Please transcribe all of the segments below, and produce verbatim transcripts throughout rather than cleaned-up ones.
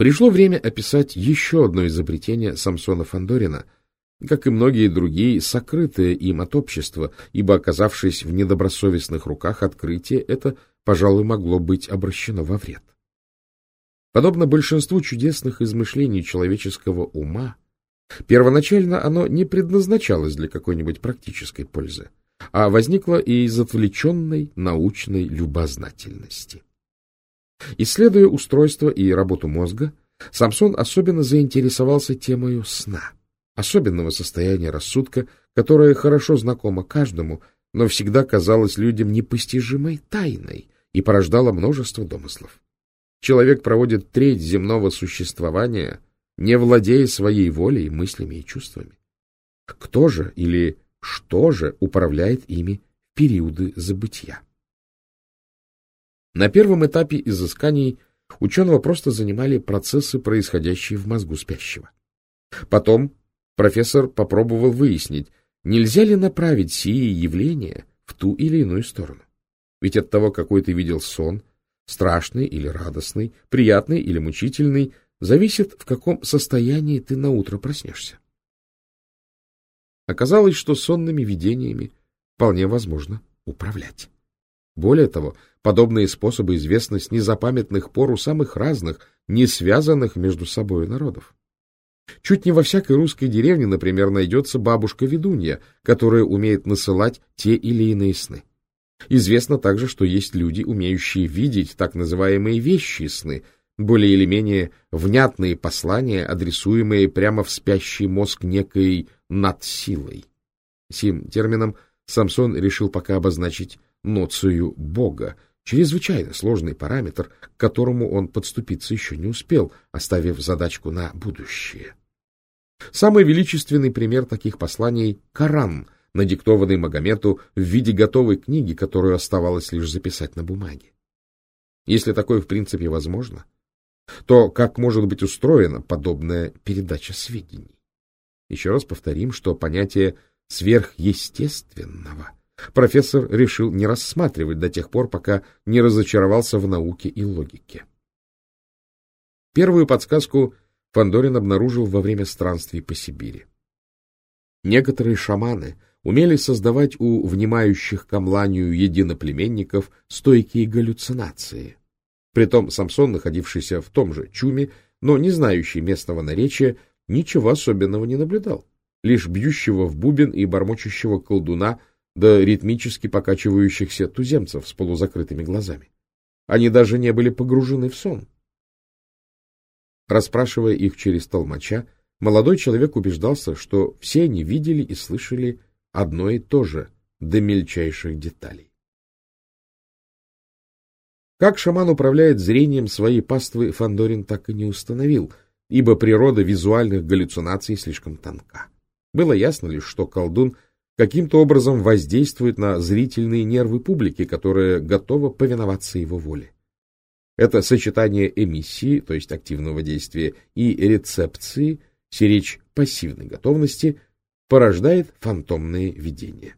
Пришло время описать еще одно изобретение Самсона Фандорина, как и многие другие, сокрытые им от общества, ибо, оказавшись в недобросовестных руках, открытие это, пожалуй, могло быть обращено во вред. Подобно большинству чудесных измышлений человеческого ума, первоначально оно не предназначалось для какой-нибудь практической пользы, а возникло из отвлеченной научной любознательности. Исследуя устройство и работу мозга, Самсон особенно заинтересовался темою сна, особенного состояния рассудка, которое хорошо знакомо каждому, но всегда казалось людям непостижимой тайной и порождало множество домыслов. Человек проводит треть земного существования, не владея своей волей, мыслями и чувствами. Кто же или что же управляет ими в периоды забытья? На первом этапе изысканий ученого просто занимали процессы, происходящие в мозгу спящего. Потом профессор попробовал выяснить, нельзя ли направить сие явления в ту или иную сторону. Ведь от того, какой ты видел сон, страшный или радостный, приятный или мучительный, зависит, в каком состоянии ты наутро проснешься. Оказалось, что сонными видениями вполне возможно управлять. Более того, подобные способы известны с незапамятных пор у самых разных, не связанных между собой народов. Чуть не во всякой русской деревне, например, найдется бабушка-ведунья, которая умеет насылать те или иные сны. Известно также, что есть люди, умеющие видеть так называемые вещие сны, более или менее внятные послания, адресуемые прямо в спящий мозг некой надсилой. Сим термином Самсон решил пока обозначить ноцию Бога, чрезвычайно сложный параметр, к которому он подступиться еще не успел, оставив задачку на будущее. Самый величественный пример таких посланий — Коран, надиктованный Магомету в виде готовой книги, которую оставалось лишь записать на бумаге. Если такое в принципе возможно, то как может быть устроена подобная передача сведений? Еще раз повторим, что понятие сверхъестественного профессор решил не рассматривать до тех пор, пока не разочаровался в науке и логике. Первую подсказку Фандорин обнаружил во время странствий по Сибири. Некоторые шаманы умели создавать у внимающих к омланию единоплеменников стойкие галлюцинации. Притом Самсон, находившийся в том же чуме, но не знающий местного наречия, ничего особенного не наблюдал, лишь бьющего в бубен и бормочущего колдуна да ритмически покачивающихся туземцев с полузакрытыми глазами. Они даже не были погружены в сон. Расспрашивая их через толмача, молодой человек убеждался, что все они видели и слышали одно и то же, до мельчайших деталей. Как шаман управляет зрением своей паствы, Фандорин так и не установил, ибо природа визуальных галлюцинаций слишком тонка. Было ясно лишь, что колдун каким-то образом воздействует на зрительные нервы публики, которая готова повиноваться его воле. Это сочетание эмиссии, то есть активного действия, и рецепции, сиречь пассивной готовности, порождает фантомные видения.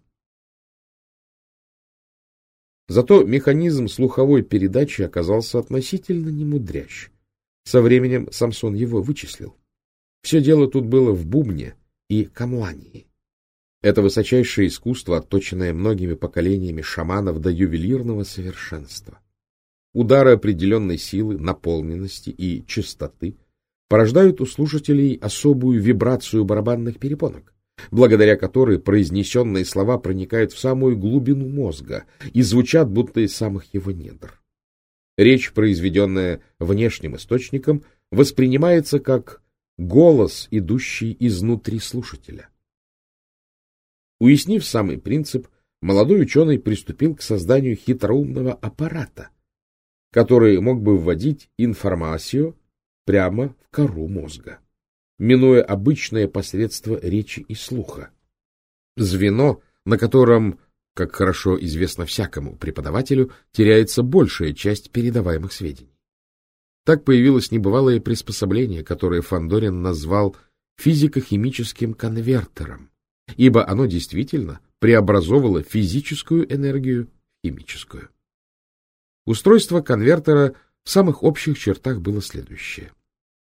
Зато механизм слуховой передачи оказался относительно немудрящ. Со временем Самсон его вычислил. Все дело тут было в бубне и камлании. Это высочайшее искусство, отточенное многими поколениями шаманов до ювелирного совершенства. Удары определенной силы, наполненности и частоты порождают у слушателей особую вибрацию барабанных перепонок, благодаря которой произнесенные слова проникают в самую глубину мозга и звучат будто из самых его недр. Речь, произведенная внешним источником, воспринимается как голос, идущий изнутри слушателя. Уяснив самый принцип, молодой ученый приступил к созданию хитроумного аппарата, который мог бы вводить информацию прямо в кору мозга, минуя обычное посредство речи и слуха. Звено, на котором, как хорошо известно всякому преподавателю, теряется большая часть передаваемых сведений. Так появилось небывалое приспособление, которое Фандорин назвал физико-химическим конвертером, ибо оно действительно преобразовывало физическую энергию в химическую. Устройство конвертера в самых общих чертах было следующее.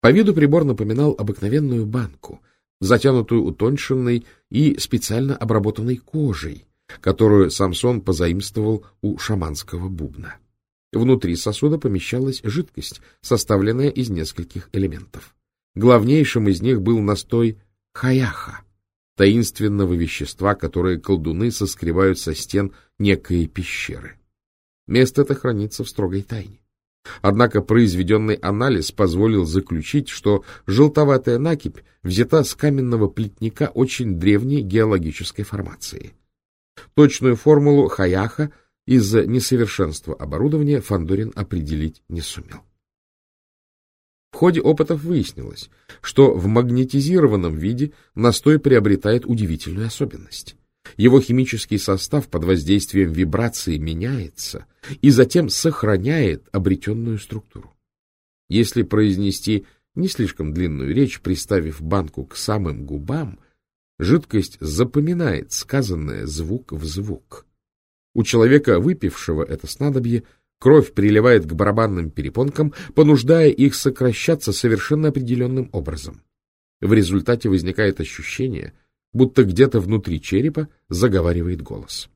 По виду прибор напоминал обыкновенную банку, затянутую утонченной и специально обработанной кожей, которую Самсон позаимствовал у шаманского бубна. Внутри сосуда помещалась жидкость, составленная из нескольких элементов. Главнейшим из них был настой хаяха, таинственного вещества, которое колдуны соскребают со стен некой пещеры. Место это хранится в строгой тайне. Однако произведенный анализ позволил заключить, что желтоватая накипь взята с каменного плитника очень древней геологической формации. Точную формулу хаяха из-за несовершенства оборудования Фандорин определить не сумел. В ходе опытов выяснилось, что в магнетизированном виде настой приобретает удивительную особенность. Его химический состав под воздействием вибрации меняется и затем сохраняет обретенную структуру. Если произнести не слишком длинную речь, приставив банку к самым губам, жидкость запоминает сказанное звук в звук. У человека, выпившего это снадобье, кровь приливает к барабанным перепонкам, понуждая их сокращаться совершенно определенным образом. В результате возникает ощущение, будто где-то внутри черепа заговаривает голос.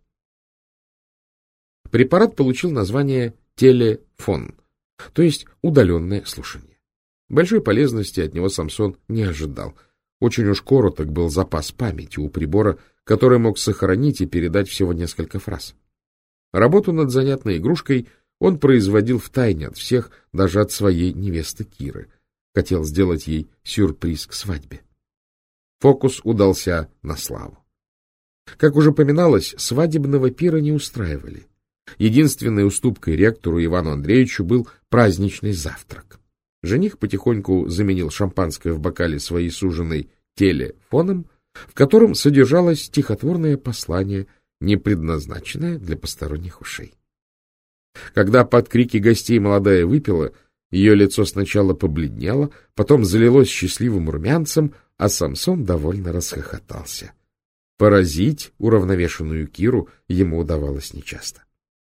Препарат получил название телефон, то есть удаленное слушание. Большой полезности от него Самсон не ожидал. Очень уж короток был запас памяти у прибора, который мог сохранить и передать всего несколько фраз. Работу над занятной игрушкой он производил втайне от всех, даже от своей невесты Киры. Хотел сделать ей сюрприз к свадьбе. Фокус удался на славу. Как уже поминалось, свадебного пира не устраивали. Единственной уступкой ректору Ивану Андреевичу был праздничный завтрак. Жених потихоньку заменил шампанское в бокале своей суженой телефоном, в котором содержалось стихотворное послание, не предназначенное для посторонних ушей. Когда под крики гостей молодая выпила, ее лицо сначала побледнело, потом залилось счастливым румянцем, а Самсон довольно расхохотался. Поразить уравновешенную Киру ему удавалось нечасто.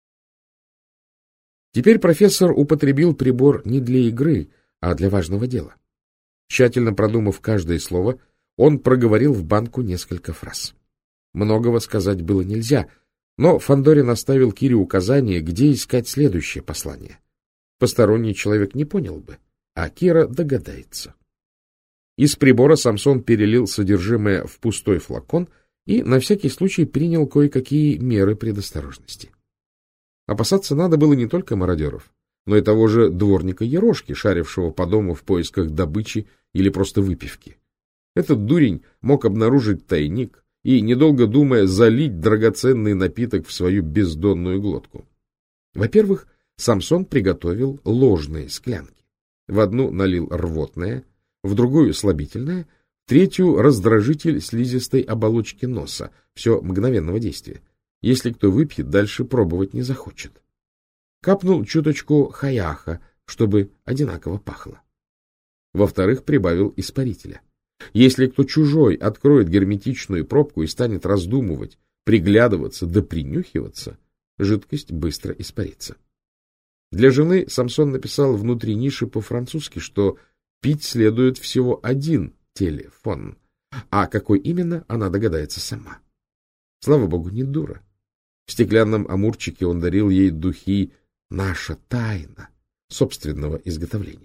Теперь профессор употребил прибор не для игры, а для важного дела. Тщательно продумав каждое слово, он проговорил в банку несколько фраз. Многого сказать было нельзя, но Фандорин оставил Кире указание, где искать следующее послание. Посторонний человек не понял бы, а Кира догадается. Из прибора Самсон перелил содержимое в пустой флакон и на всякий случай принял кое-какие меры предосторожности. Опасаться надо было не только мародеров, но и того же дворника Ерошки, шарившего по дому в поисках добычи или просто выпивки. Этот дурень мог обнаружить тайник и, недолго думая, залить драгоценный напиток в свою бездонную глотку. Во-первых, Самсон приготовил ложные склянки. В одну налил рвотное, в другую слабительное, в третью раздражитель слизистой оболочки носа, все мгновенного действия. Если кто выпьет, дальше пробовать не захочет. Капнул чуточку хаяха, чтобы одинаково пахло. Во-вторых, прибавил испарителя. Если кто чужой откроет герметичную пробку и станет раздумывать, приглядываться да принюхиваться, жидкость быстро испарится. Для жены Самсон написал внутри ниши по-французски, что пить следует всего один телефон, а какой именно, она догадается сама. Слава богу, не дура. В стеклянном амурчике он дарил ей духи «Наша тайна» собственного изготовления.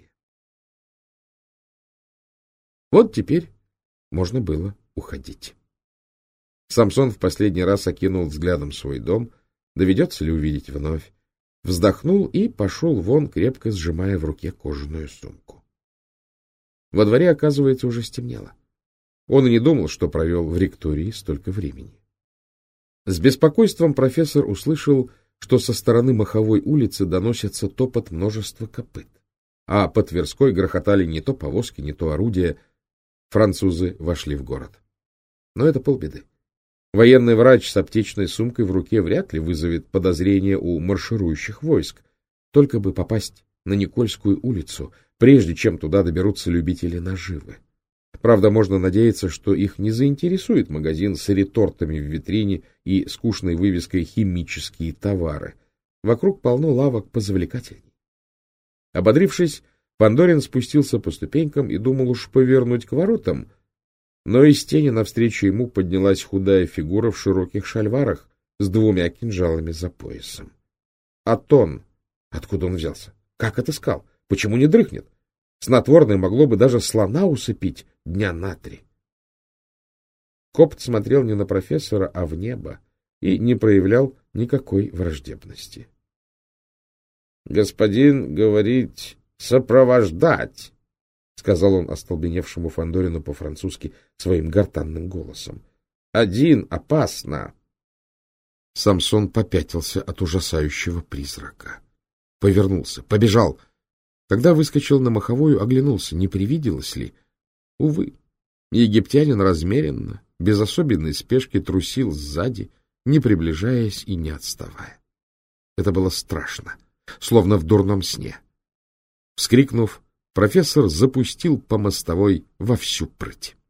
Вот теперь можно было уходить. Самсон в последний раз окинул взглядом свой дом, доведется ли увидеть вновь, вздохнул и пошел вон, крепко сжимая в руке кожаную сумку. Во дворе, оказывается, уже стемнело. Он и не думал, что провел в ректории столько времени. С беспокойством профессор услышал, что со стороны Маховой улицы доносится топот множества копыт, а по Тверской грохотали не то повозки, не то орудия. Французы вошли в город. Но это полбеды. Военный врач с аптечной сумкой в руке вряд ли вызовет подозрения у марширующих войск. Только бы попасть на Никольскую улицу, прежде чем туда доберутся любители наживы. Правда, можно надеяться, что их не заинтересует магазин с ретортами в витрине и скучной вывеской «Химические товары». Вокруг полно лавок позавлекательней. Ободрившись, Фандорин спустился по ступенькам и думал уж повернуть к воротам, но из тени навстречу ему поднялась худая фигура в широких шальварах с двумя кинжалами за поясом. Атон! Откуда он взялся? Как отыскал? Почему не дрыхнет? Снотворное могло бы даже слона усыпить дня на три. Копт смотрел не на профессора, а в небо и не проявлял никакой враждебности. — Господин говорит сопровождать, — сказал он остолбеневшему Фандорину по-французски своим гортанным голосом. — Один опасно. Самсон попятился от ужасающего призрака. Повернулся, побежал. Когда выскочил на маховую, оглянулся, не привиделось ли. Увы, египтянин размеренно, без особенной спешки трусил сзади, не приближаясь и не отставая. Это было страшно, словно в дурном сне. Вскрикнув, профессор запустил по мостовой во всю прыть.